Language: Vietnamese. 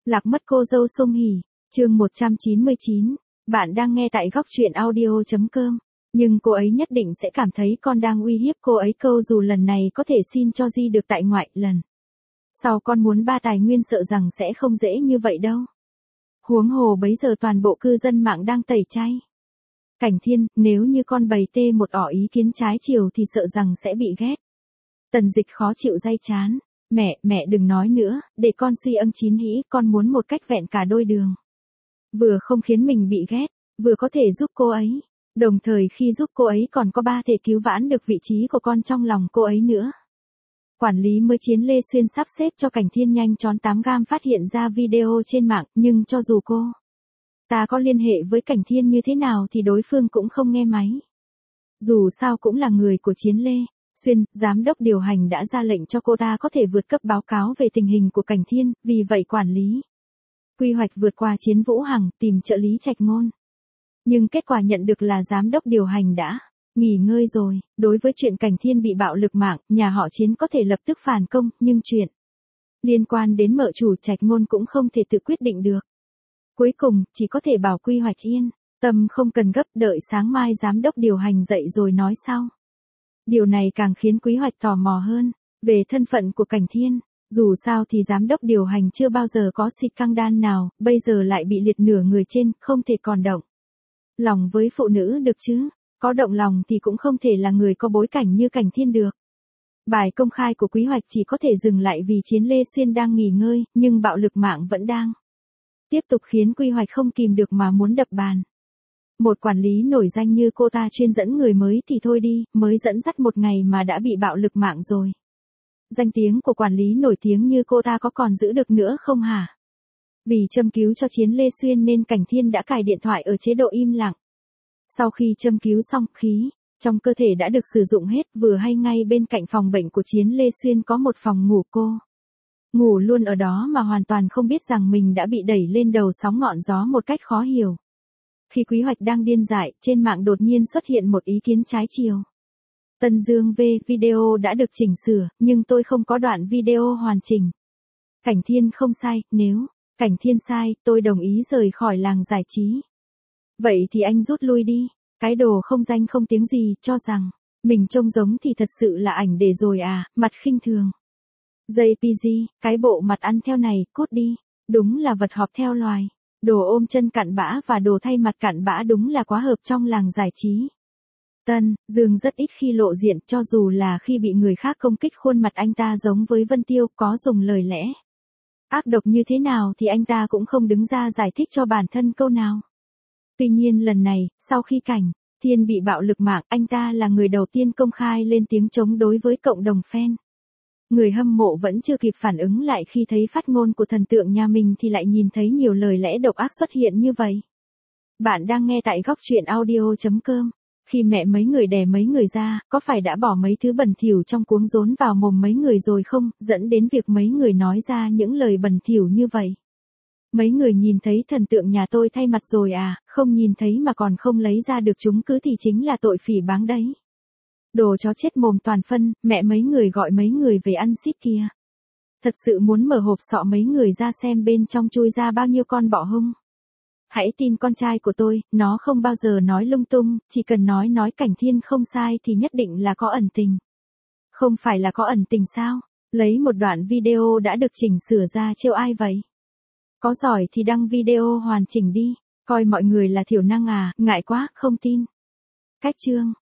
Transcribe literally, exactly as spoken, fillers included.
Lạc mất cô dâu Song Hỷ, chương một trăm chín mươi chín. Bạn đang nghe tại góc truyện audio chấm com. Nhưng cô ấy nhất định sẽ cảm thấy con đang uy hiếp cô ấy câu dù lần này có thể xin cho Di được tại ngoại lần sau con muốn ba tài nguyên sợ rằng sẽ không dễ như vậy đâu. Huống hồ bấy giờ toàn bộ cư dân mạng đang tẩy chay. Cảnh Thiên, nếu như con bày tê một ỏ ý kiến trái chiều thì sợ rằng sẽ bị ghét. Tần Dịch khó chịu day chán. Mẹ, mẹ đừng nói nữa, để con suy âm chín hĩ, con muốn một cách vẹn cả đôi đường. Vừa không khiến mình bị ghét, vừa có thể giúp cô ấy. Đồng thời khi giúp cô ấy còn có ba thể cứu vãn được vị trí của con trong lòng cô ấy nữa. Quản lý mới Chiến Lê Xuyên sắp xếp cho Cảnh Thiên nhanh chóng tám gam phát hiện ra video trên mạng, nhưng cho dù cô ta có liên hệ với Cảnh Thiên như thế nào thì đối phương cũng không nghe máy. Dù sao cũng là người của Chiến Lê Xuyên, giám đốc điều hành đã ra lệnh cho cô ta có thể vượt cấp báo cáo về tình hình của Cảnh Thiên, vì vậy quản lý quy hoạch vượt qua Chiến Vũ Hằng tìm trợ lý Trạch Ngôn. Nhưng kết quả nhận được là giám đốc điều hành đã nghỉ ngơi rồi. Đối với chuyện Cảnh Thiên bị bạo lực mạng, nhà họ Chiến có thể lập tức phản công, nhưng chuyện liên quan đến mợ chủ Trạch Ngôn cũng không thể tự quyết định được. Cuối cùng, chỉ có thể bảo quy hoạch yên tâm không cần gấp, đợi sáng mai giám đốc điều hành dậy rồi nói sau. Điều này càng khiến quy hoạch tò mò hơn về thân phận của Cảnh Thiên. Dù sao thì giám đốc điều hành chưa bao giờ có xịt căng đan nào, bây giờ lại bị liệt nửa người trên, không thể còn động lòng với phụ nữ được chứ. Có động lòng thì cũng không thể là người có bối cảnh như Cảnh Thiên được. Bài công khai của quy hoạch chỉ có thể dừng lại vì Chiến Lê Xuyên đang nghỉ ngơi, nhưng bạo lực mạng vẫn đang tiếp tục khiến quy hoạch không kìm được mà muốn đập bàn. Một quản lý nổi danh như cô ta chuyên dẫn người mới thì thôi đi, mới dẫn dắt một ngày mà đã bị bạo lực mạng rồi. Danh tiếng của quản lý nổi tiếng như cô ta có còn giữ được nữa không hả? Vì châm cứu cho Chiến Lê Xuyên nên Cảnh Thiên đã cài điện thoại ở chế độ im lặng. Sau khi châm cứu xong, khí trong cơ thể đã được sử dụng hết, vừa hay ngay bên cạnh phòng bệnh của Chiến Lê Xuyên có một phòng ngủ cô. Ngủ luôn ở đó mà hoàn toàn không biết rằng mình đã bị đẩy lên đầu sóng ngọn gió một cách khó hiểu. Khi quy hoạch đang điên dại, trên mạng đột nhiên xuất hiện một ý kiến trái chiều. Tân Dương V video đã được chỉnh sửa, nhưng tôi không có đoạn video hoàn chỉnh. Cảnh Thiên không sai, nếu Cảnh Thiên sai, tôi đồng ý rời khỏi làng giải trí. Vậy thì anh rút lui đi, cái đồ không danh không tiếng gì, cho rằng mình trông giống thì thật sự là ảnh để rồi à, mặt khinh thường. jê pê giê, cái bộ mặt ăn theo này, cút đi, đúng là vật họp theo loài. Đồ ôm chân cặn bã và đồ thay mặt cặn bã đúng là quá hợp trong làng giải trí. Tân Dương rất ít khi lộ diện, cho dù là khi bị người khác công kích khuôn mặt anh ta giống với Vân Tiêu, có dùng lời lẽ ác độc như thế nào thì anh ta cũng không đứng ra giải thích cho bản thân câu nào. Tuy nhiên lần này, sau khi Cảnh Thiên bị bạo lực mạng, anh ta là người đầu tiên công khai lên tiếng chống đối với cộng đồng fan. Người hâm mộ vẫn chưa kịp phản ứng lại khi thấy phát ngôn của thần tượng nhà mình thì lại nhìn thấy nhiều lời lẽ độc ác xuất hiện như vậy. Bạn đang nghe tại góc truyện audio chấm com. Khi mẹ mấy người đè mấy người ra, có phải đã bỏ mấy thứ bẩn thỉu trong cuống rốn vào mồm mấy người rồi không, dẫn đến việc mấy người nói ra những lời bẩn thỉu như vậy. Mấy người nhìn thấy thần tượng nhà tôi thay mặt rồi à, không nhìn thấy mà còn không lấy ra được chứng cứ thì chính là tội phỉ báng đấy. Đồ chó chết mồm toàn phân, mẹ mấy người gọi mấy người về ăn xít kìa. Thật sự muốn mở hộp sọ mấy người ra xem bên trong chui ra bao nhiêu con bọ hung. Hãy tin con trai của tôi, nó không bao giờ nói lung tung, chỉ cần nói nói Cảnh Thiên không sai thì nhất định là có ẩn tình. Không phải là có ẩn tình sao? Lấy một đoạn video đã được chỉnh sửa ra trêu ai vậy? Có giỏi thì đăng video hoàn chỉnh đi, coi mọi người là thiểu năng à, ngại quá, không tin. Cách chương